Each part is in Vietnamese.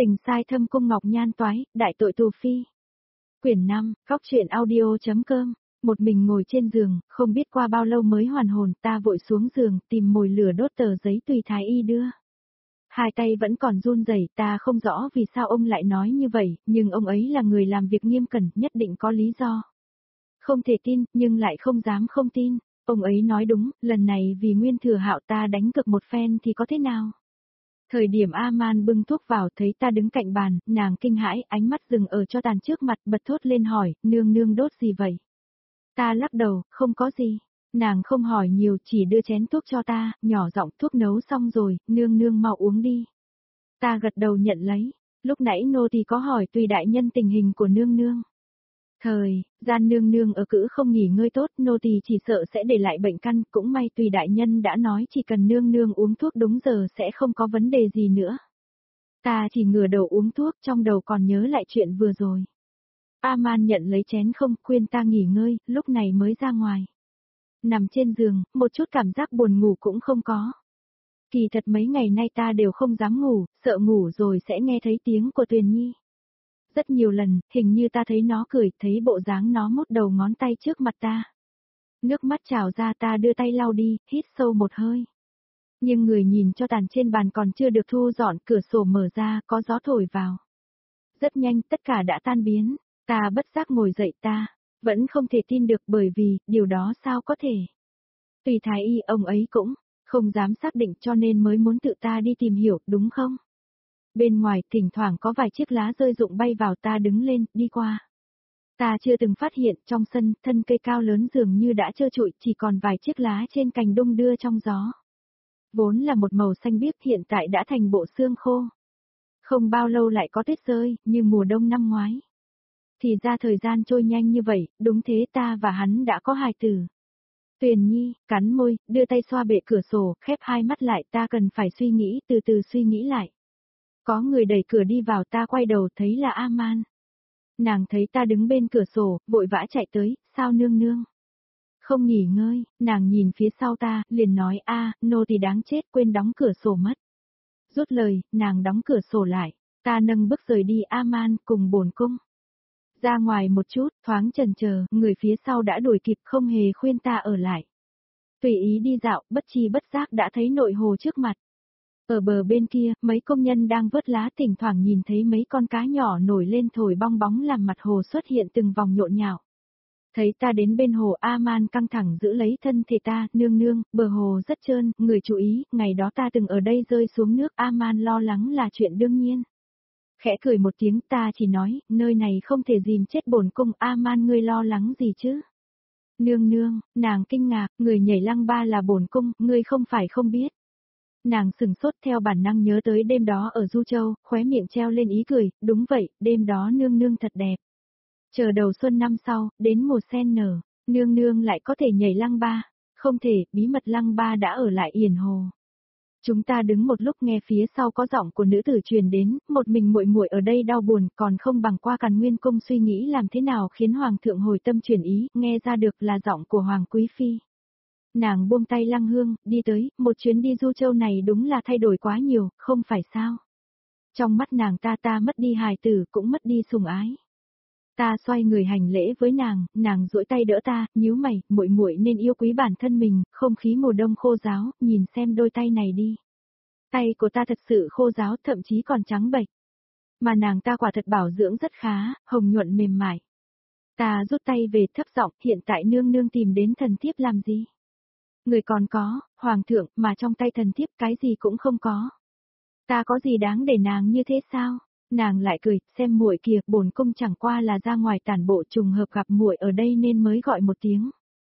Tình sai thâm cung ngọc nhan toái, đại tội tù phi. Quyển 5, góc truyện audio.com. Một mình ngồi trên giường, không biết qua bao lâu mới hoàn hồn, ta vội xuống giường, tìm mồi lửa đốt tờ giấy tùy thái y đưa. Hai tay vẫn còn run rẩy, ta không rõ vì sao ông lại nói như vậy, nhưng ông ấy là người làm việc nghiêm cẩn, nhất định có lý do. Không thể tin, nhưng lại không dám không tin. Ông ấy nói đúng, lần này vì Nguyên Thừa Hạo ta đánh cược một phen thì có thế nào? Thời điểm A-man bưng thuốc vào thấy ta đứng cạnh bàn, nàng kinh hãi, ánh mắt dừng ở cho tàn trước mặt, bật thốt lên hỏi, nương nương đốt gì vậy? Ta lắc đầu, không có gì. Nàng không hỏi nhiều, chỉ đưa chén thuốc cho ta, nhỏ giọng, thuốc nấu xong rồi, nương nương mau uống đi. Ta gật đầu nhận lấy. Lúc nãy nô tỳ có hỏi tùy đại nhân tình hình của nương nương. Gian nương nương ở cữ không nghỉ ngơi tốt, nô tỳ chỉ sợ sẽ để lại bệnh căn, cũng may tùy đại nhân đã nói chỉ cần nương nương uống thuốc đúng giờ sẽ không có vấn đề gì nữa. Ta chỉ ngửa đầu uống thuốc, trong đầu còn nhớ lại chuyện vừa rồi. A-man nhận lấy chén không, khuyên ta nghỉ ngơi, lúc này mới ra ngoài. Nằm trên giường, một chút cảm giác buồn ngủ cũng không có. Kỳ thật mấy ngày nay ta đều không dám ngủ, sợ ngủ rồi sẽ nghe thấy tiếng của Tuyền Nhi. Rất nhiều lần, hình như ta thấy nó cười, thấy bộ dáng nó mút đầu ngón tay trước mặt ta. Nước mắt trào ra, ta đưa tay lau đi, hít sâu một hơi. Nhưng người nhìn cho tàn trên bàn còn chưa được thu dọn, cửa sổ mở ra, có gió thổi vào. Rất nhanh, tất cả đã tan biến, ta bất giác ngồi dậy, ta vẫn không thể tin được bởi vì, điều đó sao có thể. Tùy thái y ông ấy cũng không dám xác định cho nên mới muốn tự ta đi tìm hiểu, đúng không? Bên ngoài, thỉnh thoảng có vài chiếc lá rơi rụng bay vào, ta đứng lên, đi qua. Ta chưa từng phát hiện, trong sân, thân cây cao lớn dường như đã trơ trụi, chỉ còn vài chiếc lá trên cành đung đưa trong gió. Vốn là một màu xanh biếc hiện tại đã thành bộ xương khô. Không bao lâu lại có tuyết rơi, như mùa đông năm ngoái. Thì ra thời gian trôi nhanh như vậy, đúng thế, ta và hắn đã có hài tử. Tuyền Nhi, cắn môi, đưa tay xoa bệ cửa sổ, khép hai mắt lại, ta cần phải suy nghĩ, từ từ suy nghĩ lại. Có người đẩy cửa đi vào, ta quay đầu thấy là A-man. Nàng thấy ta đứng bên cửa sổ, vội vã chạy tới, sao nương nương? Không nghỉ ngơi, nàng nhìn phía sau ta, liền nói nô tỳ đáng chết, quên đóng cửa sổ mất. Rút lời, nàng đóng cửa sổ lại, ta nâng bước rời đi A-man cùng bổn cung. Ra ngoài một chút, thoáng chần chờ, người phía sau đã đuổi kịp không hề khuyên ta ở lại. Tùy ý đi dạo, bất chi bất giác đã thấy nội hồ trước mặt. Ở bờ bên kia, mấy công nhân đang vớt lá, thỉnh thoảng nhìn thấy mấy con cá nhỏ nổi lên thổi bong bóng làm mặt hồ xuất hiện từng vòng nhộn nhạo. Thấy ta đến bên hồ, A-man căng thẳng giữ lấy thân thể ta, nương nương, bờ hồ rất trơn, người chú ý, ngày đó ta từng ở đây rơi xuống nước, A-man lo lắng là chuyện đương nhiên. Khẽ cười một tiếng, ta chỉ nói, nơi này không thể dìm chết bổn cung, A-man ngươi lo lắng gì chứ? Nương nương, nàng kinh ngạc, người nhảy lăng ba là bổn cung, ngươi không phải không biết. Nàng sừng sốt theo bản năng nhớ tới đêm đó ở Du Châu, khóe miệng treo lên ý cười, đúng vậy, đêm đó nương nương thật đẹp. Chờ đầu xuân năm sau, đến mùa sen nở, nương nương lại có thể nhảy lăng ba, không thể, bí mật lăng ba đã ở lại Yển Hồ. Chúng ta đứng một lúc nghe phía sau có giọng của nữ tử truyền đến, một mình muội muội ở đây đau buồn, còn không bằng qua Càn Nguyên cung suy nghĩ làm thế nào khiến hoàng thượng hồi tâm chuyển ý, nghe ra được là giọng của hoàng quý phi. Nàng buông tay Lăng Hương, đi tới, một chuyến đi Du Châu này đúng là thay đổi quá nhiều, không phải sao? Trong mắt nàng ta mất đi hài tử, cũng mất đi sủng ái. Ta xoay người hành lễ với nàng duỗi tay đỡ ta, nhíu mày, muội muội nên yêu quý bản thân mình, không khí mùa đông khô ráo, nhìn xem đôi tay này đi. Tay của ta thật sự khô ráo, thậm chí còn trắng bệch. Mà nàng ta quả thật bảo dưỡng rất khá, hồng nhuận mềm mại. Ta rút tay về thấp giọng, hiện tại nương nương tìm đến thần thiếp làm gì? Người còn có, hoàng thượng, mà trong tay thần thiếp cái gì cũng không có. Ta có gì đáng để nàng như thế sao? Nàng lại cười, xem muội kìa, bổn cung chẳng qua là ra ngoài tản bộ trùng hợp gặp muội ở đây nên mới gọi một tiếng.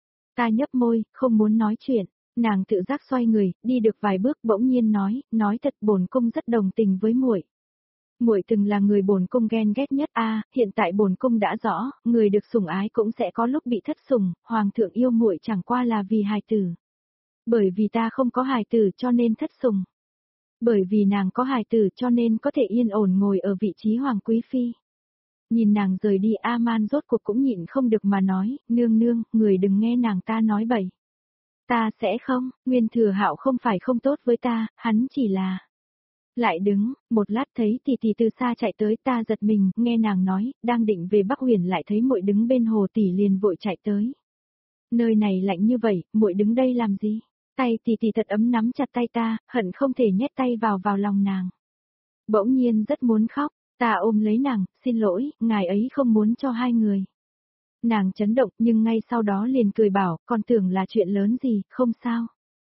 Ta nhấp môi, không muốn nói chuyện, nàng tự giác xoay người, đi được vài bước bỗng nhiên nói thật bổn cung rất đồng tình với muội. Muội từng là người bổn cung ghen ghét nhất hiện tại bổn cung đã rõ, người được sủng ái cũng sẽ có lúc bị thất sủng, hoàng thượng yêu muội chẳng qua là vì hài tử. Bởi vì ta không có hài tử cho nên thất sủng. Bởi vì nàng có hài tử cho nên có thể yên ổn ngồi ở vị trí hoàng quý phi. Nhìn nàng rời đi A-man rốt cuộc cũng nhịn không được mà nói, nương nương, người đừng nghe nàng ta nói bậy. Ta sẽ không, Nguyên Thừa Hạo không phải không tốt với ta, hắn chỉ là Lại đứng, một lát thấy tỷ tỷ từ xa chạy tới, ta giật mình, nghe nàng nói, đang định về Bắc Huyền lại thấy muội đứng bên hồ, tỷ liền vội chạy tới. Nơi này lạnh như vậy, muội đứng đây làm gì? Tay tỷ tỷ thật ấm nắm chặt tay ta, hận không thể nhét tay vào lòng nàng. Bỗng nhiên rất muốn khóc, ta ôm lấy nàng, xin lỗi, ngài ấy không muốn cho hai người. Nàng chấn động nhưng ngay sau đó liền cười bảo, con tưởng là chuyện lớn gì, không sao.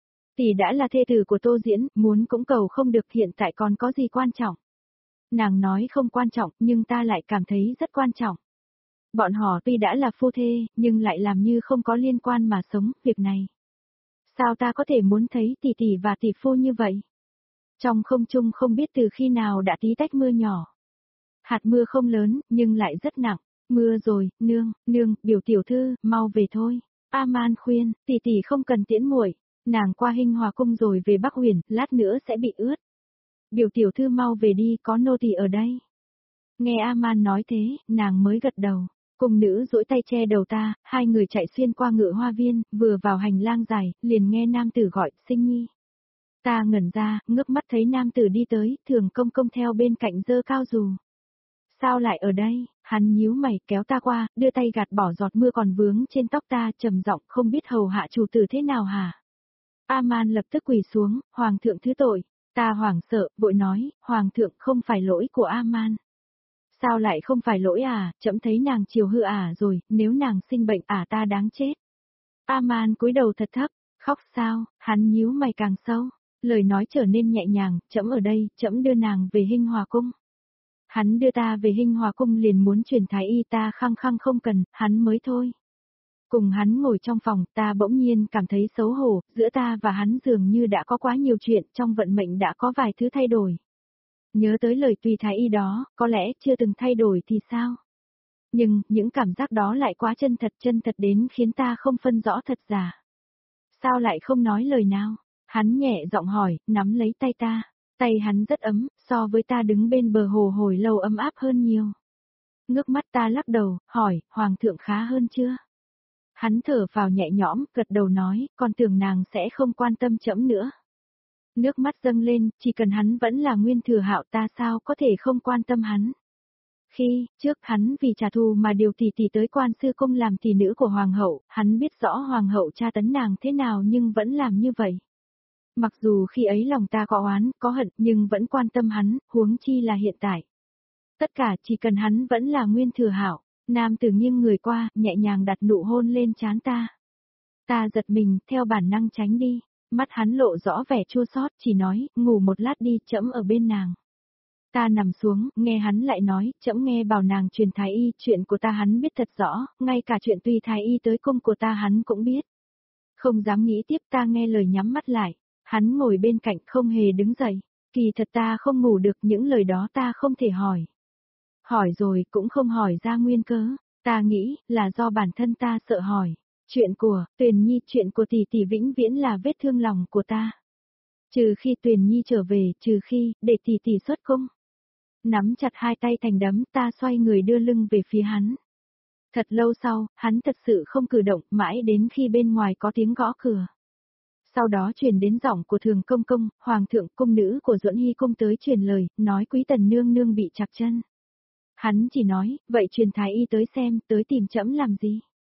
Tỷ đã là thê tử của Tô Diễn, muốn cũng cầu không được, hiện tại còn có gì quan trọng. Nàng nói không quan trọng, nhưng ta lại cảm thấy rất quan trọng. Bọn họ tuy đã là phu thê, nhưng lại làm như không có liên quan mà sống, việc này. Sao ta có thể muốn thấy tỷ tỷ và tỷ phu như vậy? Trong không trung không biết từ khi nào đã tí tách mưa nhỏ. Hạt mưa không lớn, nhưng lại rất nặng. Mưa rồi, nương, biểu tiểu thư, mau về thôi. A-man khuyên, tỷ tỷ không cần tiễn muội, nàng qua Hinh Hòa cung rồi về Bắc Huyền, lát nữa sẽ bị ướt. Biểu tiểu thư mau về đi, có nô tỳ ở đây. Nghe A-man nói thế, nàng mới gật đầu. Cung nữ duỗi tay che đầu ta, hai người chạy xuyên qua ngự hoa viên, vừa vào hành lang dài, liền nghe nam tử gọi, Sinh Nhi. Ta ngẩn ra, ngước mắt thấy nam tử đi tới, Thường Công Công theo bên cạnh giơ cao dù. Sao lại ở đây? Hắn nhíu mày kéo ta qua, đưa tay gạt bỏ giọt mưa còn vướng trên tóc ta, trầm giọng, không biết hầu hạ chủ tử thế nào hả? A-man lập tức quỳ xuống, hoàng thượng thứ tội. Ta hoảng sợ, vội nói, hoàng thượng không phải lỗi của A-man. Sao lại không phải lỗi à, trẫm thấy nàng chiều hư rồi, nếu nàng sinh bệnh ta đáng chết. A-man cúi đầu thật thấp, khóc sao, hắn nhíu mày càng sâu, lời nói trở nên nhẹ nhàng, trẫm ở đây, trẫm đưa nàng về Hinh Hòa cung. Hắn đưa ta về Hinh Hòa cung liền muốn truyền thái y, ta khăng khăng không cần, hắn mới thôi. Cùng hắn ngồi trong phòng, ta bỗng nhiên cảm thấy xấu hổ, giữa ta và hắn dường như đã có quá nhiều chuyện, trong vận mệnh đã có vài thứ thay đổi. Nhớ tới lời tùy thái y đó, có lẽ chưa từng thay đổi thì sao? Nhưng, những cảm giác đó lại quá chân thật đến khiến ta không phân rõ thật giả. Sao lại không nói lời nào? Hắn nhẹ giọng hỏi, nắm lấy tay ta. Tay hắn rất ấm, so với ta đứng bên bờ hồ hồi lâu ấm áp hơn nhiều. Ngước mắt ta lắc đầu, hỏi, hoàng thượng khá hơn chưa? Hắn thở vào nhẹ nhõm, gật đầu nói, con tưởng nàng sẽ không quan tâm trẫm nữa. Nước mắt dâng lên, chỉ cần hắn vẫn là Nguyên Thừa Hạo ta sao có thể không quan tâm hắn. Khi, trước hắn vì trả thù mà điều tỷ tỷ tới Quan Sư Cung làm tỷ nữ của Hoàng hậu, hắn biết rõ Hoàng hậu tra tấn nàng thế nào nhưng vẫn làm như vậy. Mặc dù khi ấy lòng ta có oán, có hận nhưng vẫn quan tâm hắn, huống chi là hiện tại. Tất cả chỉ cần hắn vẫn là Nguyên Thừa Hạo. Nam tử nghiêng người qua, nhẹ nhàng đặt nụ hôn lên trán ta. Ta giật mình, theo bản năng tránh đi. Mắt hắn lộ rõ vẻ chua xót, chỉ nói, ngủ một lát đi, trẫm ở bên nàng. Ta nằm xuống, nghe hắn lại nói, trẫm nghe bảo nàng truyền thái y, chuyện của ta hắn biết thật rõ, ngay cả chuyện tùy thái y tới cung của ta hắn cũng biết. Không dám nghĩ tiếp, ta nghe lời nhắm mắt lại. Hắn ngồi bên cạnh không hề đứng dậy. Kỳ thật ta không ngủ được, những lời đó ta không thể hỏi. Hỏi rồi cũng không hỏi ra nguyên cớ, ta nghĩ là do bản thân ta sợ hỏi. Chuyện của Tuyền Nhi, chuyện của tỷ tỷ vĩnh viễn là vết thương lòng của ta. Trừ khi Tuyền Nhi trở về, trừ khi để tỷ tỷ xuất cung. Nắm chặt hai tay thành đấm, ta xoay người đưa lưng về phía hắn. Thật lâu sau, hắn thật sự không cử động, mãi đến khi bên ngoài có tiếng gõ cửa. Sau đó truyền đến giọng của Thường Công Công, Hoàng thượng, cung nữ của Duẫn Hy cung tới truyền lời, nói Quý Tần nương nương bị trặc chân. Hắn chỉ nói, vậy truyền thái y tới xem, tới tìm trẫm làm gì?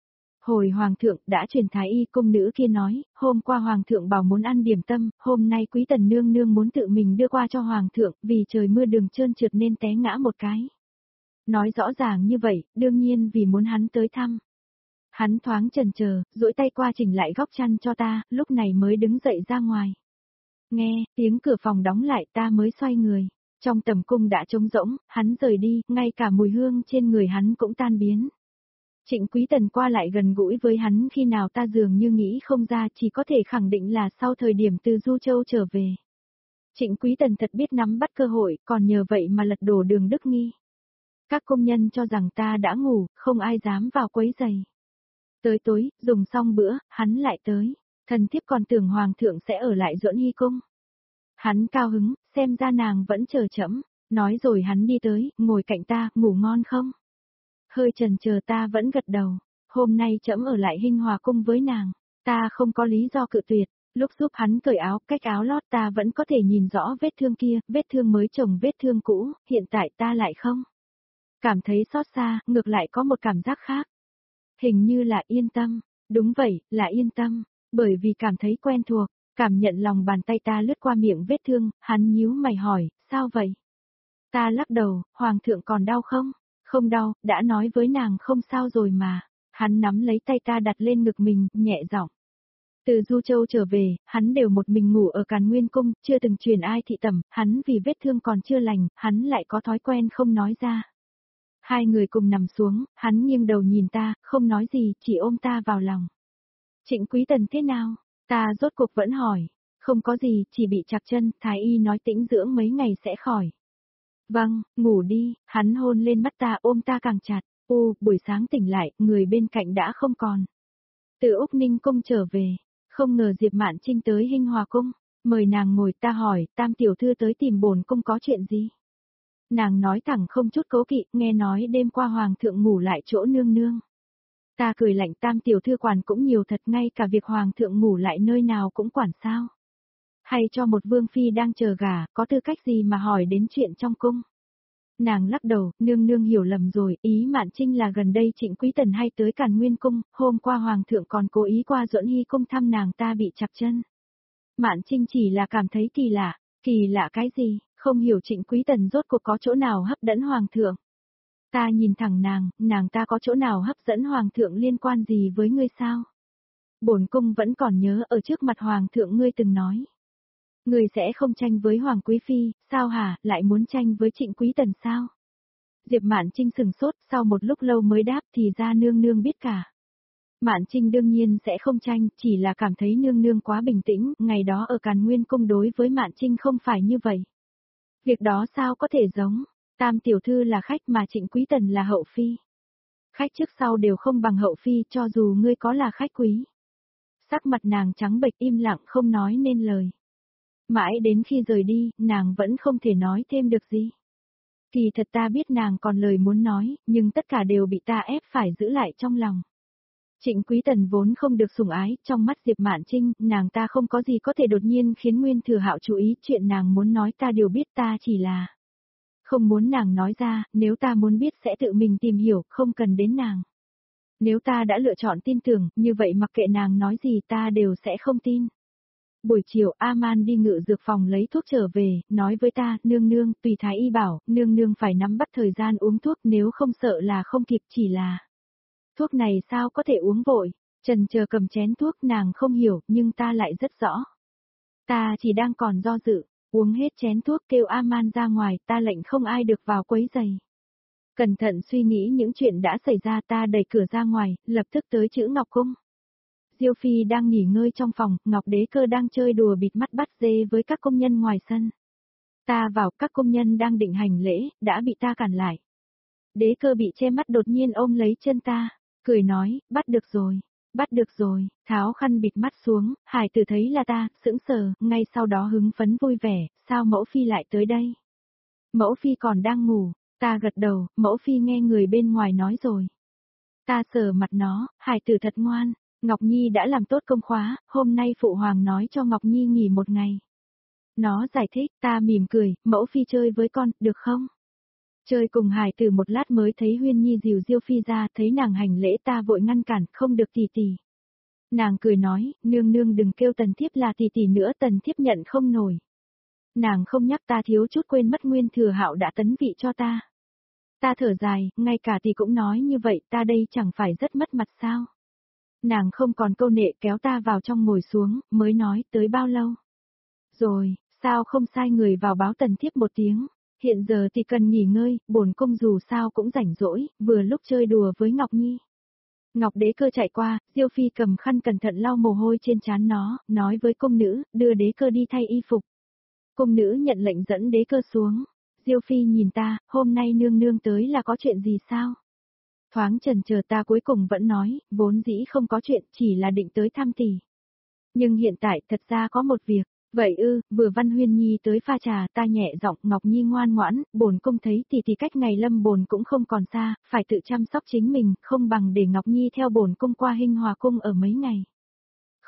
Hồi hoàng thượng đã truyền thái y, cung nữ kia nói, hôm qua hoàng thượng bảo muốn ăn điểm tâm, hôm nay Quý Tần nương nương muốn tự mình đưa qua cho hoàng thượng, vì trời mưa đường trơn trượt nên té ngã một cái. Nói rõ ràng như vậy, đương nhiên vì muốn hắn tới thăm. Hắn thoáng chần chờ, duỗi tay qua chỉnh lại góc chăn cho ta, lúc này mới đứng dậy ra ngoài. Nghe, tiếng cửa phòng đóng lại, ta mới xoay người. Trong tầm cung đã trống rỗng, hắn rời đi, ngay cả mùi hương trên người hắn cũng tan biến. Trịnh Quý Tần qua lại gần gũi với hắn khi nào ta dường như nghĩ không ra, chỉ có thể khẳng định là sau thời điểm từ Du Châu trở về. Trịnh Quý Tần thật biết nắm bắt cơ hội, còn nhờ vậy mà lật đổ Đường Đức Nghi. Các công nhân cho rằng ta đã ngủ, không ai dám vào quấy giày. Tới tối, dùng xong bữa, hắn lại tới. Thần thiếp còn tưởng hoàng thượng sẽ ở lại Duẫn Hy cung. Hắn cao hứng, xem ra nàng vẫn chờ trẫm, nói rồi hắn đi tới, ngồi cạnh ta, ngủ ngon không? Hơi chần chờ ta vẫn gật đầu, hôm nay trẫm ở lại Hinh Hòa cung với nàng, ta không có lý do cự tuyệt, Lúc giúp hắn cởi áo, cách áo lót ta vẫn có thể nhìn rõ vết thương kia, vết thương mới chồng vết thương cũ, hiện tại ta lại không. Cảm thấy xót xa, ngược lại có một cảm giác khác. Hình như là yên tâm, đúng vậy, là yên tâm, bởi vì cảm thấy quen thuộc, cảm nhận lòng bàn tay ta lướt qua miệng vết thương, hắn nhíu mày hỏi, sao vậy? Ta lắc đầu, hoàng thượng còn đau không? Không đau, đã nói với nàng không sao rồi mà. Hắn nắm lấy tay ta đặt lên ngực mình, nhẹ giọng. Từ Du Châu trở về, hắn đều một mình ngủ ở Càn Nguyên Cung, chưa từng truyền ai thị tẩm, hắn vì vết thương còn chưa lành, hắn lại có thói quen không nói ra. Hai người cùng nằm xuống, hắn nghiêng đầu nhìn ta, không nói gì, chỉ ôm ta vào lòng. Trịnh Quý Tần thế nào? Ta rốt cuộc vẫn hỏi. Không có gì, chỉ bị chạc chân, thái y nói tĩnh dưỡng mấy ngày sẽ khỏi. Vâng, ngủ đi, hắn hôn lên mắt ta ôm ta càng chặt. Buổi sáng tỉnh lại, người bên cạnh đã không còn. Từ Úc Ninh Cung trở về, không ngờ Diệp Mạn Trinh tới Hinh Hòa Cung, mời nàng ngồi, ta hỏi, Tam tiểu thư tới tìm bổn cung có chuyện gì? Nàng nói thẳng không chút cố kỵ, nghe nói đêm qua hoàng thượng ngủ lại chỗ nương nương. Ta cười lạnh, Tam tiểu thư quản cũng nhiều thật, ngay cả việc hoàng thượng ngủ lại nơi nào cũng quản sao? Hay cho một vương phi đang chờ gả, có tư cách gì mà hỏi đến chuyện trong cung? Nàng lắc đầu, nương nương hiểu lầm rồi, ý Mạn Trinh là gần đây Trịnh Quý Tần hay tới Càn Nguyên Cung, hôm qua hoàng thượng còn cố ý qua Duẫn Hy Cung thăm nàng, ta bị chặt chân. Mạn Trinh chỉ là cảm thấy kỳ lạ cái gì, không hiểu Trịnh Quý Tần rốt cuộc có chỗ nào hấp dẫn hoàng thượng. Ta nhìn thẳng nàng ta có chỗ nào hấp dẫn hoàng thượng liên quan gì với ngươi sao? Bổn cung vẫn còn nhớ ở trước mặt hoàng thượng ngươi từng nói. Ngươi sẽ không tranh với Hoàng Quý Phi, sao hả, lại muốn tranh với Trịnh Quý Tần sao? Diệp Mạn Trinh sừng sốt, sau một lúc lâu mới đáp, thì ra nương nương biết cả. Mạn Trinh đương nhiên sẽ không tranh, chỉ là cảm thấy nương nương quá bình tĩnh, ngày đó ở Càn Nguyên Cung đối với Mạn Trinh không phải như vậy. Việc đó sao có thể giống, Tam tiểu thư là khách mà Trịnh Quý Tần là hậu phi. Khách trước sau đều không bằng hậu phi, cho dù ngươi có là khách quý. Sắc mặt nàng trắng bệch im lặng không nói nên lời. Mãi đến khi rời đi, nàng vẫn không thể nói thêm được gì. Kỳ thật ta biết nàng còn lời muốn nói, nhưng tất cả đều bị ta ép phải giữ lại trong lòng. Trịnh Quý Tần vốn không được sủng ái, trong mắt Diệp Mạn Trinh, nàng ta không có gì có thể đột nhiên khiến Nguyên Thừa Hạo chú ý, chuyện nàng muốn nói ta đều biết, ta chỉ là không muốn nàng nói ra, nếu ta muốn biết sẽ tự mình tìm hiểu, không cần đến nàng. Nếu ta đã lựa chọn tin tưởng, như vậy mặc kệ nàng nói gì ta đều sẽ không tin. Buổi chiều A-man đi ngự dược phòng lấy thuốc trở về, nói với ta, nương nương, tùy thái y bảo, nương nương phải nắm bắt thời gian uống thuốc, nếu không sợ là không kịp, chỉ là thuốc này sao có thể uống vội. Trần chờ cầm chén thuốc, nàng không hiểu, nhưng ta lại rất rõ. Ta chỉ đang còn do dự, uống hết chén thuốc kêu A-man ra ngoài, ta lệnh không ai được vào quấy giày. Cẩn thận suy nghĩ những chuyện đã xảy ra, ta đẩy cửa ra ngoài, lập tức tới chữ Ngọc Cung. Diêu Phi đang nghỉ ngơi trong phòng, Ngọc Đế Cơ đang chơi đùa bịt mắt bắt dê với các công nhân ngoài sân. Ta vào, các công nhân đang định hành lễ, đã bị ta cản lại. Đế Cơ bị che mắt đột nhiên ôm lấy chân ta, cười nói, bắt được rồi, tháo khăn bịt mắt xuống, Hải Tử thấy là ta, sững sờ, ngay sau đó hứng phấn vui vẻ, sao mẫu phi lại tới đây? Mẫu phi còn đang ngủ, ta gật đầu, mẫu phi nghe người bên ngoài nói rồi. Ta sờ mặt nó, Hải Tử thật ngoan. Ngọc Nhi đã làm tốt công khóa, hôm nay Phụ Hoàng nói cho Ngọc Nhi nghỉ một ngày. Nó giải thích, ta mỉm cười, mẫu phi chơi với con, được không? Chơi cùng Hải Tử một lát mới thấy Huyên Nhi dìu Diêu Phi ra, thấy nàng hành lễ ta vội ngăn cản, không được tỷ tỷ. Nàng cười nói, nương nương đừng kêu Tần Thiếp là tỷ tỷ nữa, Tần Thiếp nhận không nổi. Nàng không nhắc ta thiếu chút quên mất Nguyên Thừa Hạo đã tấn vị cho ta. Ta thở dài, ngay cả tỷ cũng nói như vậy, ta đây chẳng phải rất mất mặt sao? Nàng không còn câu nệ kéo ta vào trong ngồi xuống, mới nói, tới bao lâu? Rồi, sao không sai người vào báo Tần Thiếp một tiếng? Hiện giờ thì cần nghỉ ngơi, bổn cung dù sao cũng rảnh rỗi, vừa lúc chơi đùa với Ngọc Nhi. Ngọc Đế Cơ chạy qua, Diêu Phi cầm khăn cẩn thận lau mồ hôi trên trán nó, nói với cung nữ, đưa Đế Cơ đi thay y phục. Cung nữ nhận lệnh dẫn Đế Cơ xuống. Diêu Phi nhìn ta, hôm nay nương nương tới là có chuyện gì sao? Thoáng chần chờ ta cuối cùng vẫn nói, vốn dĩ không có chuyện, chỉ là định tới thăm tỷ. Nhưng hiện tại thật ra có một việc, vậy vừa Văn Huyên Nhi tới pha trà, ta nhẹ giọng, Ngọc Nhi ngoan ngoãn, bổn cung thấy tỷ cách ngày lâm bồn cũng không còn xa, phải tự chăm sóc chính mình, không bằng để Ngọc Nhi theo bổn cung qua Hinh Hòa Cung ở mấy ngày.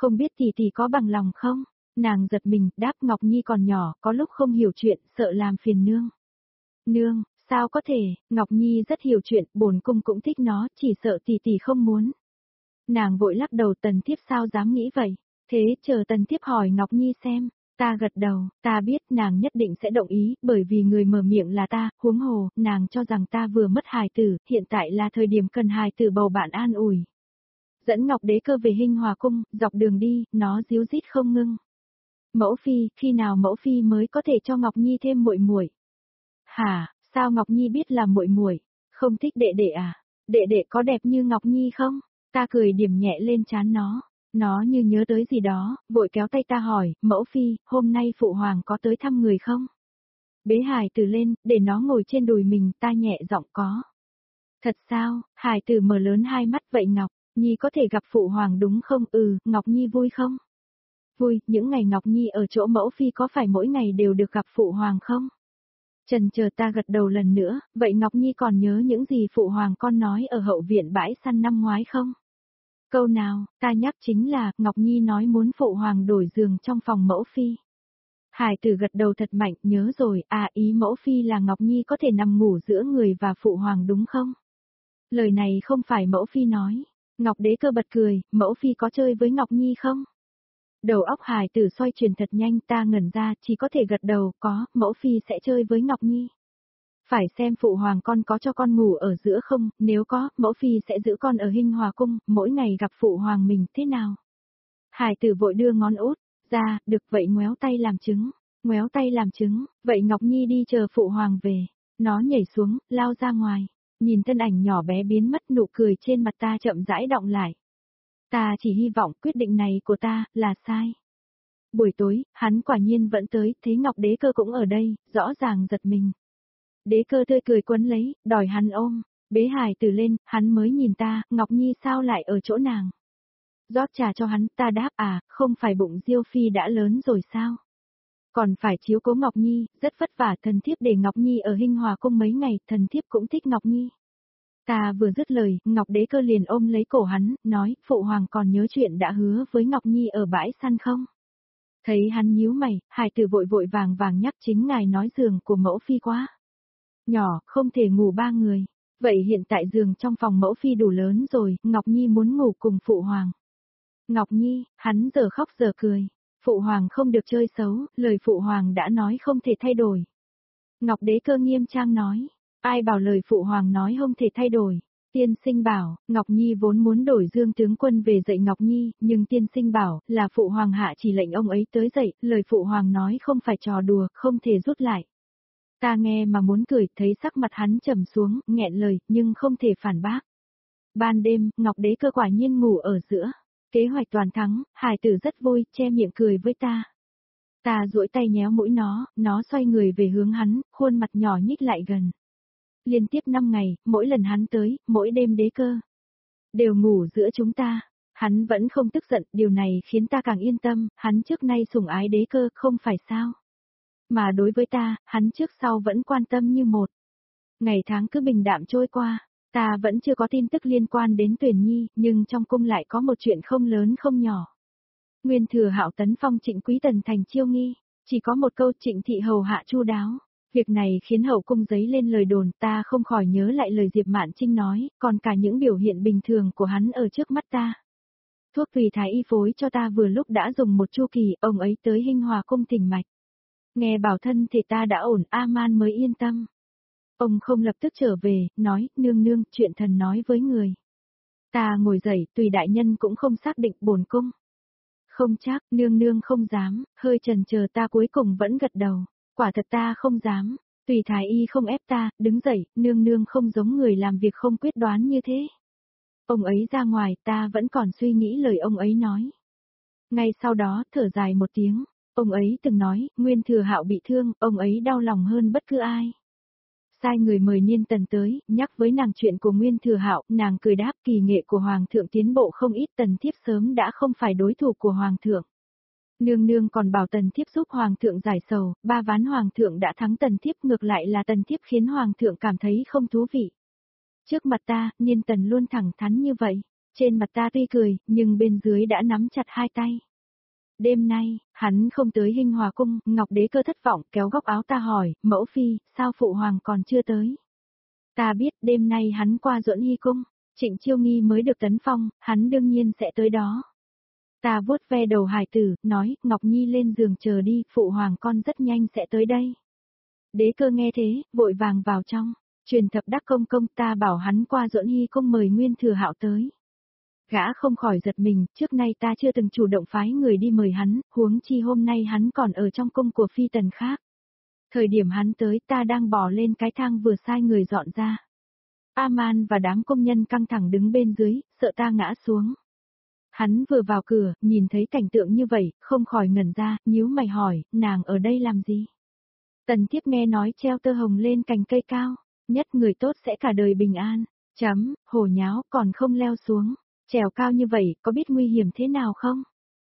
Không biết tỷ tỷ có bằng lòng không? Nàng giật mình, đáp Ngọc Nhi còn nhỏ, có lúc không hiểu chuyện, sợ làm phiền nương. Nương, sao có thể, Ngọc Nhi rất hiểu chuyện, bổn cung cũng thích nó, chỉ sợ tỷ tỷ không muốn. Nàng vội lắc đầu, Tần Thiếp sao dám nghĩ vậy, thế chờ Tần Thiếp hỏi Ngọc Nhi xem. Ta gật đầu, ta biết nàng nhất định sẽ đồng ý, bởi vì người mở miệng là ta, huống hồ, nàng cho rằng ta vừa mất hài tử, hiện tại là thời điểm cần hài tử bầu bạn an ủi. Dẫn Ngọc Đế Cơ về Hinh Hòa cung, dọc đường đi, nó díu dít không ngưng. Mẫu phi, khi nào mẫu phi mới có thể cho Ngọc Nhi thêm muội muội? Hả, sao Ngọc Nhi biết là muội muội? Không thích đệ đệ à? Đệ đệ có đẹp như Ngọc Nhi không? Ta cười điểm nhẹ lên trán nó. Nó như nhớ tới gì đó, vội kéo tay ta hỏi, mẫu phi, hôm nay phụ hoàng có tới thăm người không? Bế hài tử lên, để nó ngồi trên đùi mình, ta nhẹ giọng có. Thật sao, hài tử mở lớn hai mắt vậy Ngọc, Nhi có thể gặp phụ hoàng đúng không? Ngọc Nhi vui không? Vui, những ngày Ngọc Nhi ở chỗ mẫu phi có phải mỗi ngày đều được gặp phụ hoàng không? Trần chờ ta gật đầu lần nữa, vậy Ngọc Nhi còn nhớ những gì phụ hoàng con nói ở hậu viện bãi săn năm ngoái không? Câu nào, ta nhắc chính là, Ngọc Nhi nói muốn phụ hoàng đổi giường trong phòng mẫu phi. Hải tử gật đầu thật mạnh, nhớ rồi, ý mẫu phi là Ngọc Nhi có thể nằm ngủ giữa người và phụ hoàng đúng không? Lời này không phải mẫu phi nói. Ngọc Đế Cơ bật cười, mẫu phi có chơi với Ngọc Nhi không? Đầu óc Hải tử xoay chuyển thật nhanh, ta ngẩn ra, chỉ có thể gật đầu, có, mẫu phi sẽ chơi với Ngọc Nhi. Phải xem phụ hoàng con có cho con ngủ ở giữa không, nếu có, mẫu phi sẽ giữ con ở Hinh Hòa cung, mỗi ngày gặp phụ hoàng mình thế nào. Hải tử vội đưa ngón út ra, được vậy ngoéo tay làm chứng, vậy Ngọc Nhi đi chờ phụ hoàng về. Nó nhảy xuống, lao ra ngoài, nhìn thân ảnh nhỏ bé biến mất, nụ cười trên mặt ta chậm rãi đọng lại. Ta chỉ hy vọng quyết định này của ta là sai. Buổi tối, hắn quả nhiên vẫn tới, thấy Ngọc Đế Cơ cũng ở đây, rõ ràng giật mình. Đế Cơ tươi cười quấn lấy, đòi hắn ôm, bế hài tử lên, hắn mới nhìn ta, Ngọc Nhi sao lại ở chỗ nàng. Rót trà cho hắn, ta đáp không phải bụng Diêu Phi đã lớn rồi sao? Còn phải chiếu cố Ngọc Nhi, rất vất vả, thần thiếp để Ngọc Nhi ở Hinh Hòa cung mấy ngày, thần thiếp cũng thích Ngọc Nhi. Ta vừa dứt lời, Ngọc Đế Cơ liền ôm lấy cổ hắn, nói, phụ hoàng còn nhớ chuyện đã hứa với Ngọc Nhi ở bãi săn không? Thấy hắn nhíu mày, Hải tử vội vội vàng vàng nhắc chính ngài nói giường của mẫu phi quá nhỏ, không thể ngủ ba người. Vậy hiện tại giường trong phòng mẫu phi đủ lớn rồi, Ngọc Nhi muốn ngủ cùng phụ hoàng. Ngọc Nhi, hắn giờ khóc giờ cười. Phụ hoàng không được chơi xấu, lời phụ hoàng đã nói không thể thay đổi. Ngọc Đế Cơ nghiêm trang nói, ai bảo lời phụ hoàng nói không thể thay đổi. Tiên sinh bảo, Ngọc Nhi vốn muốn đổi Dương tướng quân về dạy Ngọc Nhi, nhưng tiên sinh bảo, là phụ hoàng hạ chỉ lệnh ông ấy tới dạy, lời phụ hoàng nói không phải trò đùa, không thể rút lại. Ta nghe mà muốn cười, thấy sắc mặt hắn trầm xuống, nghẹn lời, nhưng không thể phản bác. Ban đêm, Ngọc Đế Cơ quả nhiên ngủ ở giữa. Kế hoạch toàn thắng, Hải tử rất vui, che miệng cười với ta. Ta duỗi tay nhéo mũi nó xoay người về hướng hắn, khuôn mặt nhỏ nhích lại gần. Liên tiếp 5 ngày, mỗi lần hắn tới, mỗi đêm Đế Cơ đều ngủ giữa chúng ta. Hắn vẫn không tức giận, điều này khiến ta càng yên tâm, hắn trước nay sủng ái Đế Cơ, không phải sao? Mà đối với ta, hắn trước sau vẫn quan tâm như một. Ngày tháng cứ bình đạm trôi qua, ta vẫn chưa có tin tức liên quan đến Tuyền Nhi, nhưng trong cung lại có một chuyện không lớn không nhỏ. Nguyên Thừa Hạo tấn phong Trịnh Quý Tần thành chiêu nghi, chỉ có một câu Trịnh thị hầu hạ chu đáo. Việc này khiến hậu cung giấy lên lời đồn, ta không khỏi nhớ lại lời Diệp Mạn Trinh nói, còn cả những biểu hiện bình thường của hắn ở trước mắt ta. Thuốc tùy thái y phối cho ta vừa lúc đã dùng một chu kỳ, ông ấy tới Hinh Hòa cung tỉnh mạch. Nghe bảo thân thì ta đã ổn, A-man mới yên tâm. Ông không lập tức trở về, nói, nương nương, chuyện thần nói với người. Ta ngồi dậy, tùy đại nhân cũng không xác định bổn cung. Không chắc, nương nương không dám, hơi chần chờ ta cuối cùng vẫn gật đầu. Quả thật ta không dám, tùy thái y không ép ta, đứng dậy, nương nương không giống người làm việc không quyết đoán như thế. Ông ấy ra ngoài, ta vẫn còn suy nghĩ lời ông ấy nói. Ngay sau đó, thở dài một tiếng. Ông ấy từng nói, Nguyên Thừa Hạo bị thương, ông ấy đau lòng hơn bất cứ ai. Sai người mời Niên Tần tới, nhắc với nàng chuyện của Nguyên Thừa Hạo, nàng cười đáp kỳ nghệ của Hoàng thượng tiến bộ không ít, Tần thiếp sớm đã không phải đối thủ của Hoàng thượng. Nương nương còn bảo Tần thiếp giúp Hoàng thượng giải sầu, 3 ván Hoàng thượng đã thắng Tần thiếp, ngược lại là Tần thiếp khiến Hoàng thượng cảm thấy không thú vị. Trước mặt ta, Niên Tần luôn thẳng thắn như vậy. Trên mặt ta tuy cười, nhưng bên dưới đã nắm chặt hai tay. Đêm nay, hắn không tới Hinh Hòa cung, Ngọc Đế Cơ thất vọng kéo góc áo ta hỏi, mẫu phi, sao phụ hoàng còn chưa tới? Ta biết đêm nay hắn qua Duẫn Hy cung, Trịnh Chiêu Nghi mới được tấn phong, hắn đương nhiên sẽ tới đó. Ta vuốt ve đầu hài tử, nói, Ngọc Nhi lên giường chờ đi, phụ hoàng con rất nhanh sẽ tới đây. Đế Cơ nghe thế, vội vàng vào trong, truyền thập đắc công công, ta bảo hắn qua Duẫn Hy cung mời Nguyên Thừa Hạo tới. Gã không khỏi giật mình, trước nay ta chưa từng chủ động phái người đi mời hắn, huống chi hôm nay hắn còn ở trong cung của phi tần khác. Thời điểm hắn tới ta đang bỏ lên cái thang vừa sai người dọn ra. A-man và đám công nhân căng thẳng đứng bên dưới, sợ ta ngã xuống. Hắn vừa vào cửa, nhìn thấy cảnh tượng như vậy, không khỏi ngẩn ra, nhíu mày hỏi, nàng ở đây làm gì? Tần Thiếp nghe nói treo tơ hồng lên cành cây cao, nhất người tốt sẽ cả đời bình an. Chấm, hồ nháo còn không leo xuống. Trèo cao như vậy, có biết nguy hiểm thế nào không?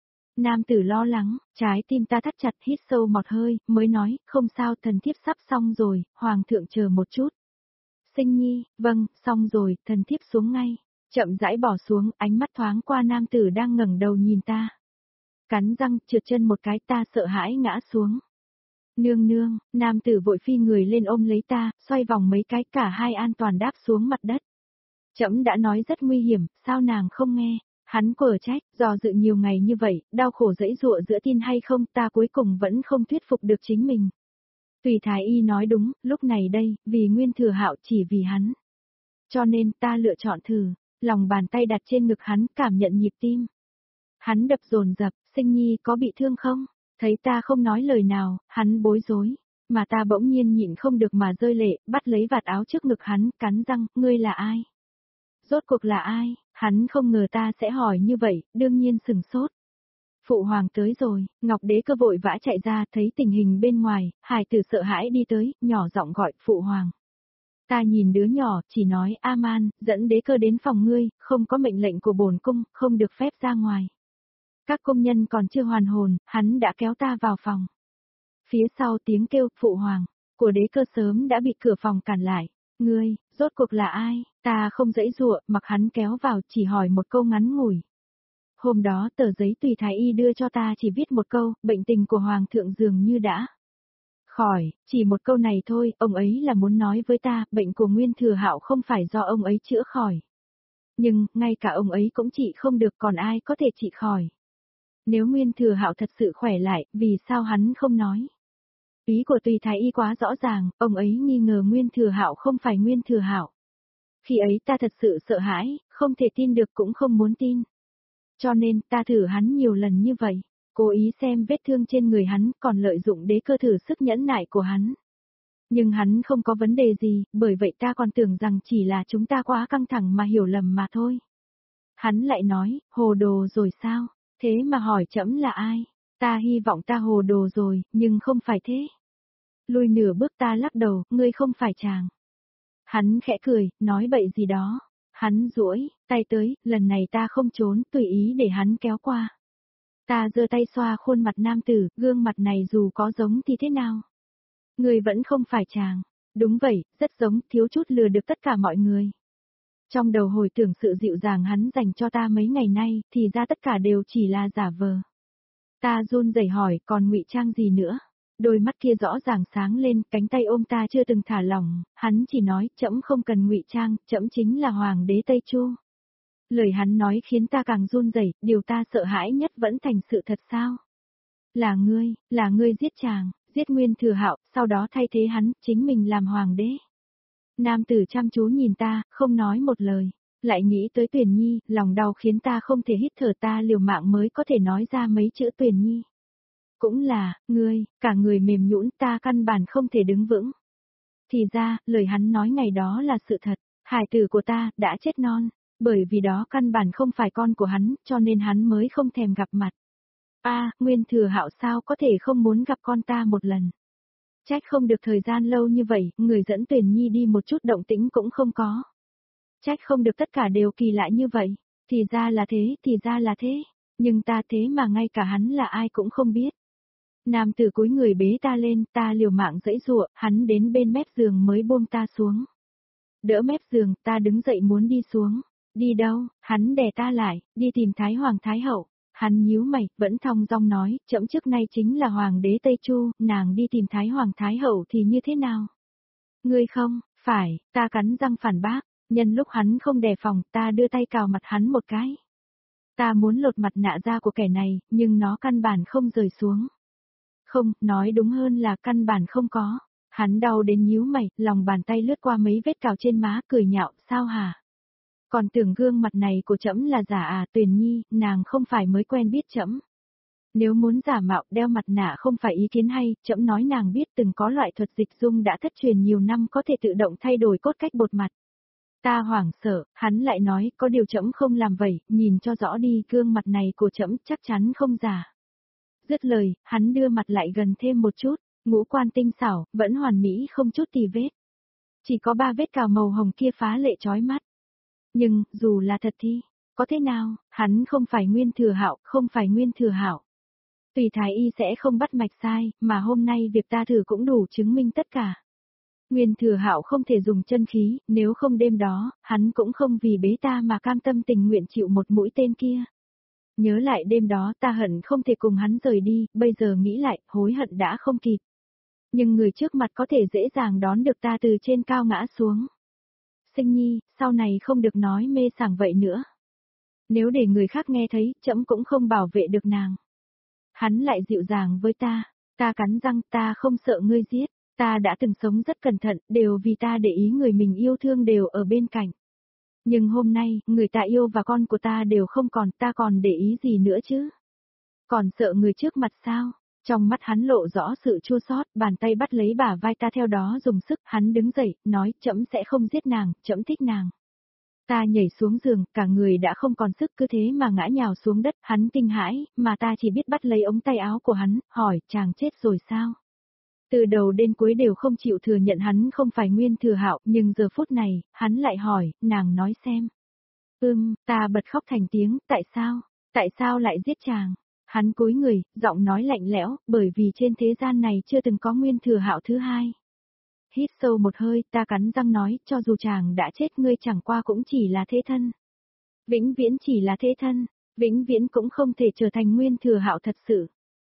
Nam tử lo lắng, trái tim ta thắt chặt hít sâu một hơi, mới nói, không sao thần thiếp sắp xong rồi, hoàng thượng chờ một chút. Sinh nhi, vâng, xong rồi, thần thiếp xuống ngay. Chậm rãi bỏ xuống, ánh mắt thoáng qua nam tử đang ngẩng đầu nhìn ta. Cắn răng, trượt chân một cái ta sợ hãi ngã xuống. Nương nương, nam tử vội phi người lên ôm lấy ta, xoay vòng mấy cái cả hai an toàn đáp xuống mặt đất. Trẫm đã nói rất nguy hiểm, sao nàng không nghe? Hắn quở trách, dò dự nhiều ngày như vậy, đau khổ dẫy dụa giữa tin hay không, ta cuối cùng vẫn không thuyết phục được chính mình. Tùy Thái Y nói đúng, lúc này đây, vì Nguyên Thừa Hạo chỉ vì hắn. Cho nên ta lựa chọn thử, lòng bàn tay đặt trên ngực hắn, cảm nhận nhịp tim. Hắn đập dồn dập, Sinh nhi có bị thương không? Thấy ta không nói lời nào, hắn bối rối. Mà ta bỗng nhiên nhịn không được mà rơi lệ, bắt lấy vạt áo trước ngực hắn, cắn răng, ngươi là ai? Rốt cuộc là ai? Hắn không ngờ ta sẽ hỏi như vậy, đương nhiên sừng sốt. Phụ hoàng tới rồi, Ngọc Đế Cơ vội vã chạy ra, thấy tình hình bên ngoài, hài tử sợ hãi đi tới, nhỏ giọng gọi, phụ hoàng. Ta nhìn đứa nhỏ, chỉ nói, A-man, dẫn Đế Cơ đến phòng ngươi, không có mệnh lệnh của bổn cung, không được phép ra ngoài. Các công nhân còn chưa hoàn hồn, hắn đã kéo ta vào phòng. Phía sau tiếng kêu, phụ hoàng, của Đế Cơ sớm đã bị cửa phòng cản lại. Ngươi, rốt cuộc là ai? Ta không dãy dụa, mặc hắn kéo vào, chỉ hỏi một câu ngắn ngủi. Hôm đó tờ giấy Tùy Thái Y đưa cho ta chỉ viết một câu, bệnh tình của Hoàng thượng dường như đã khỏi, chỉ một câu này thôi, ông ấy là muốn nói với ta, bệnh của Nguyên Thừa Hạo không phải do ông ấy chữa khỏi. Nhưng, ngay cả ông ấy cũng trị không được, còn ai có thể trị khỏi. Nếu Nguyên Thừa Hạo thật sự khỏe lại, vì sao hắn không nói? Ý của Tùy Thái Y quá rõ ràng, ông ấy nghi ngờ Nguyên Thừa Hạo không phải Nguyên Thừa Hạo. Khi ấy ta thật sự sợ hãi, không thể tin được cũng không muốn tin. Cho nên ta thử hắn nhiều lần như vậy, cố ý xem vết thương trên người hắn, còn lợi dụng Đế Cơ thử sức nhẫn nại của hắn. Nhưng hắn không có vấn đề gì, bởi vậy ta còn tưởng rằng chỉ là chúng ta quá căng thẳng mà hiểu lầm mà thôi. Hắn lại nói, hồ đồ rồi sao? Thế mà hỏi trẫm là ai? Ta hy vọng ta hồ đồ rồi, nhưng không phải thế. Lùi nửa bước ta lắc đầu, ngươi không phải chàng. Hắn khẽ cười, nói bậy gì đó. Hắn duỗi tay tới, lần này ta không trốn, tùy ý để hắn kéo qua. Ta giơ tay xoa khuôn mặt nam tử, gương mặt này dù có giống thì thế nào? Người vẫn không phải chàng. Đúng vậy, rất giống, thiếu chút lừa được tất cả mọi người. Trong đầu hồi tưởng sự dịu dàng hắn dành cho ta mấy ngày nay, thì ra tất cả đều chỉ là giả vờ. Ta run rẩy hỏi, còn ngụy trang gì nữa? Đôi mắt kia rõ ràng sáng lên, cánh tay ôm ta chưa từng thả lỏng, hắn chỉ nói, trẫm không cần ngụy trang, trẫm chính là hoàng đế Tây Chu. Lời hắn nói khiến ta càng run rẩy, điều ta sợ hãi nhất vẫn thành sự thật sao? Là ngươi giết chàng, giết Nguyên Thừa Hạo, sau đó thay thế hắn, chính mình làm hoàng đế. Nam tử chăm chú nhìn ta, không nói một lời, lại nghĩ tới Tuyền Nhi, lòng đau khiến ta không thể hít thở, ta liều mạng mới có thể nói ra mấy chữ Tuyền Nhi. Cũng là, ngươi, cả người mềm nhũn, ta căn bản không thể đứng vững. Thì ra, lời hắn nói ngày đó là sự thật, hài tử của ta, đã chết non, bởi vì đó căn bản không phải con của hắn, cho nên hắn mới không thèm gặp mặt. Nguyên Thừa Hạo sao có thể không muốn gặp con ta một lần. Trách không được thời gian lâu như vậy, người dẫn Tuyền Nhi đi một chút động tĩnh cũng không có. Trách không được tất cả đều kỳ lạ như vậy, thì ra là thế, nhưng ta thế mà ngay cả hắn là ai cũng không biết. Nam tử cúi người bế ta lên, ta liều mạng giãy giụa, hắn đến bên mép giường mới buông ta xuống. Đỡ mép giường, ta đứng dậy muốn đi xuống. Đi đâu? Hắn đè ta lại, đi tìm Thái Hoàng Thái Hậu. Hắn nhíu mày, vẫn thong dong nói, trẫm trước nay chính là Hoàng đế Tây Chu, nàng đi tìm Thái Hoàng Thái Hậu thì như thế nào? Ngươi không, phải, ta cắn răng phản bác, nhân lúc hắn không đề phòng, ta đưa tay cào mặt hắn một cái. Ta muốn lột mặt nạ ra của kẻ này, nhưng nó căn bản không rời xuống. Không, nói đúng hơn là căn bản không có. Hắn đau đến nhíu mày, lòng bàn tay lướt qua mấy vết cào trên má, cười nhạo, sao hả? Còn tưởng gương mặt này của trẫm là giả à? Tuyền Nhi, nàng không phải mới quen biết trẫm. Nếu muốn giả mạo đeo mặt nạ không phải ý kiến hay, trẫm nói nàng biết từng có loại thuật dịch dung đã thất truyền nhiều năm có thể tự động thay đổi cốt cách bột mặt. Ta hoảng sợ, hắn lại nói, có điều trẫm không làm vậy, nhìn cho rõ đi, gương mặt này của trẫm chắc chắn không giả. Dứt lời, hắn đưa mặt lại gần thêm một chút, ngũ quan tinh xảo, vẫn hoàn mỹ không chút tì vết. Chỉ có 3 vết cào màu hồng kia phá lệ chói mắt. Nhưng, dù là thật thì, có thế nào, hắn không phải Nguyên Thừa Hạo, không phải Nguyên Thừa Hạo. Tùy thái y sẽ không bắt mạch sai, mà hôm nay việc ta thử cũng đủ chứng minh tất cả. Nguyên Thừa Hạo không thể dùng chân khí, nếu không đêm đó, hắn cũng không vì bế ta mà cam tâm tình nguyện chịu một mũi tên kia. Nhớ lại đêm đó ta hận không thể cùng hắn rời đi, bây giờ nghĩ lại, hối hận đã không kịp. Nhưng người trước mặt có thể dễ dàng đón được ta từ trên cao ngã xuống. Sinh Nhi, sau này không được nói mê sảng vậy nữa. Nếu để người khác nghe thấy, trẫm cũng không bảo vệ được nàng. Hắn lại dịu dàng với ta cắn răng, ta không sợ ngươi giết, ta đã từng sống rất cẩn thận, đều vì ta để ý người mình yêu thương đều ở bên cạnh. Nhưng hôm nay, người ta yêu và con của ta đều không còn, ta còn để ý gì nữa chứ? Còn sợ người trước mặt sao? Trong mắt hắn lộ rõ sự chua xót, bàn tay bắt lấy bả vai ta theo đó dùng sức, hắn đứng dậy, nói, trẫm sẽ không giết nàng, trẫm thích nàng. Ta nhảy xuống giường, cả người đã không còn sức cứ thế mà ngã nhào xuống đất, hắn kinh hãi, mà ta chỉ biết bắt lấy ống tay áo của hắn, hỏi, chàng chết rồi sao? Từ đầu đến cuối đều không chịu thừa nhận hắn không phải Nguyên Thừa Hạo, nhưng giờ phút này, hắn lại hỏi, nàng nói xem. Ta bật khóc thành tiếng, tại sao lại giết chàng? Hắn cúi người, giọng nói lạnh lẽo, bởi vì trên thế gian này chưa từng có Nguyên Thừa Hạo thứ hai. Hít sâu một hơi, ta cắn răng nói, cho dù chàng đã chết ngươi chẳng qua cũng chỉ là thế thân. Vĩnh viễn chỉ là thế thân, vĩnh viễn cũng không thể trở thành Nguyên Thừa Hạo thật sự.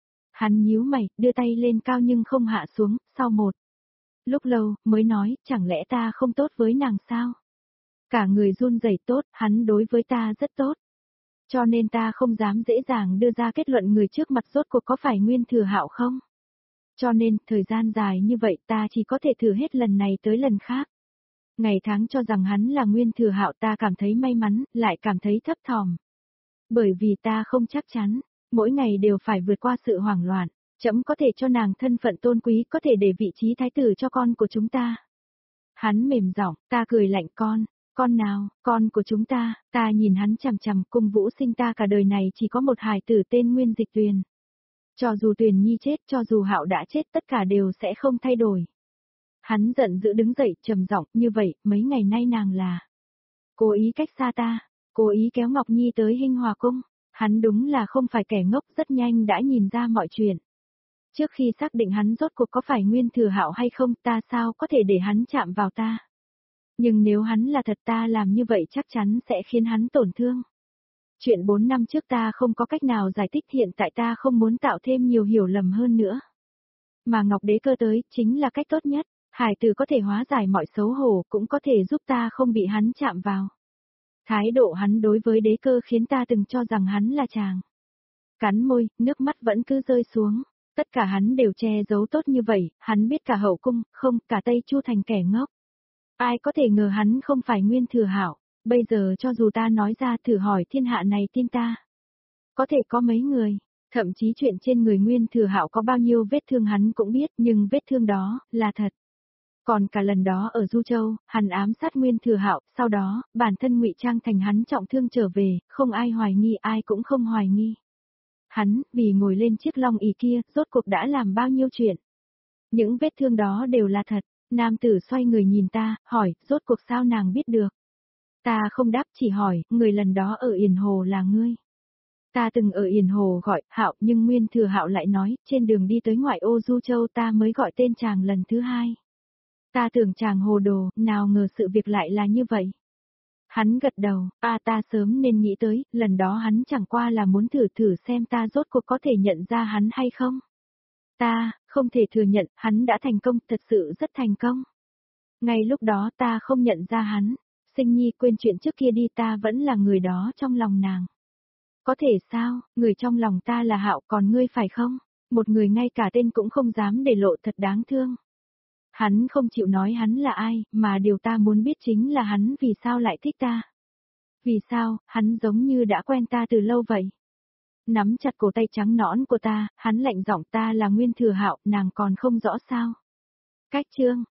Hắn nhíu mày, đưa tay lên cao nhưng không hạ xuống, sau một lúc lâu, mới nói, chẳng lẽ ta không tốt với nàng sao? Cả người run rẩy tốt, hắn đối với ta rất tốt. Cho nên ta không dám dễ dàng đưa ra kết luận người trước mặt rốt cuộc có phải Nguyên Thừa Hạo không? Cho nên, thời gian dài như vậy ta chỉ có thể thử hết lần này tới lần khác. Ngày tháng cho rằng hắn là Nguyên Thừa Hạo ta cảm thấy may mắn, lại cảm thấy thấp thỏm. Bởi vì ta không chắc chắn, mỗi ngày đều phải vượt qua sự hoảng loạn, trẫm có thể cho nàng thân phận tôn quý, có thể để vị trí thái tử cho con của chúng ta. Hắn mềm giọng, ta cười lạnh con nào, con của chúng ta nhìn hắn chằm chằm, Cung Vũ sinh ta cả đời này chỉ có một hài tử tên Nguyên Dịch Tuyền. Cho dù Tuyền Nhi chết, cho dù Hạo đã chết, tất cả đều sẽ không thay đổi. Hắn giận dữ đứng dậy, trầm giọng, như vậy, mấy ngày nay nàng là cố ý cách xa ta, cố ý kéo Ngọc Nhi tới Hinh Hòa Cung. Hắn đúng là không phải kẻ ngốc, rất nhanh đã nhìn ra mọi chuyện. Trước khi xác định hắn rốt cuộc có phải Nguyên Thừa Hạo hay không, ta sao có thể để hắn chạm vào ta. Nhưng nếu hắn là thật, ta làm như vậy chắc chắn sẽ khiến hắn tổn thương. Chuyện 4 năm trước ta không có cách nào giải thích, hiện tại ta không muốn tạo thêm nhiều hiểu lầm hơn nữa. Mà Ngọc Đế Cơ tới, chính là cách tốt nhất, hải tử có thể hóa giải mọi xấu hổ, cũng có thể giúp ta không bị hắn chạm vào. Thái độ hắn đối với Đế Cơ khiến ta từng cho rằng hắn là chàng. Cắn môi, nước mắt vẫn cứ rơi xuống. Tất cả hắn đều che giấu tốt như vậy, hắn biết cả hậu cung, không, cả Tây Chu thành kẻ ngốc. Ai có thể ngờ hắn không phải Nguyên Thừa Hạo, bây giờ cho dù ta nói ra thử hỏi thiên hạ này tin ta. Có thể có mấy người, thậm chí chuyện trên người Nguyên Thừa Hạo có bao nhiêu vết thương hắn cũng biết, nhưng vết thương đó, là thật. Còn cả lần đó ở Du Châu, hắn ám sát Nguyên Thừa Hạo, sau đó, bản thân ngụy trang thành hắn trọng thương trở về, không ai hoài nghi, ai cũng không hoài nghi. Hắn, vì ngồi lên chiếc long ỷ kia, rốt cuộc đã làm bao nhiêu chuyện. Những vết thương đó đều là thật. Nam tử xoay người nhìn ta, hỏi, rốt cuộc sao nàng biết được. Ta không đáp, chỉ hỏi, người lần đó ở Yển Hồ là ngươi. Ta từng ở Yển Hồ gọi Hạo, nhưng Nguyên Thừa Hạo lại nói, trên đường đi tới ngoại ô Du Châu ta mới gọi tên chàng lần thứ hai. Ta tưởng chàng hồ đồ, nào ngờ sự việc lại là như vậy. Hắn gật đầu, ta sớm nên nghĩ tới, lần đó hắn chẳng qua là muốn thử xem ta rốt cuộc có thể nhận ra hắn hay không. Ta, không thể thừa nhận, hắn đã thành công, thật sự rất thành công. Ngay lúc đó ta không nhận ra hắn. Sinh Nhi quên chuyện trước kia đi, ta vẫn là người đó trong lòng nàng. Có thể sao, người trong lòng ta là Hạo, còn ngươi phải không? Một người ngay cả tên cũng không dám để lộ, thật đáng thương. Hắn không chịu nói hắn là ai, mà điều ta muốn biết chính là hắn vì sao lại thích ta. Vì sao, hắn giống như đã quen ta từ lâu vậy. Nắm chặt cổ tay trắng nõn của ta, hắn lạnh giọng, ta là Nguyên Thừa Hạo, nàng còn không rõ sao. Cách chương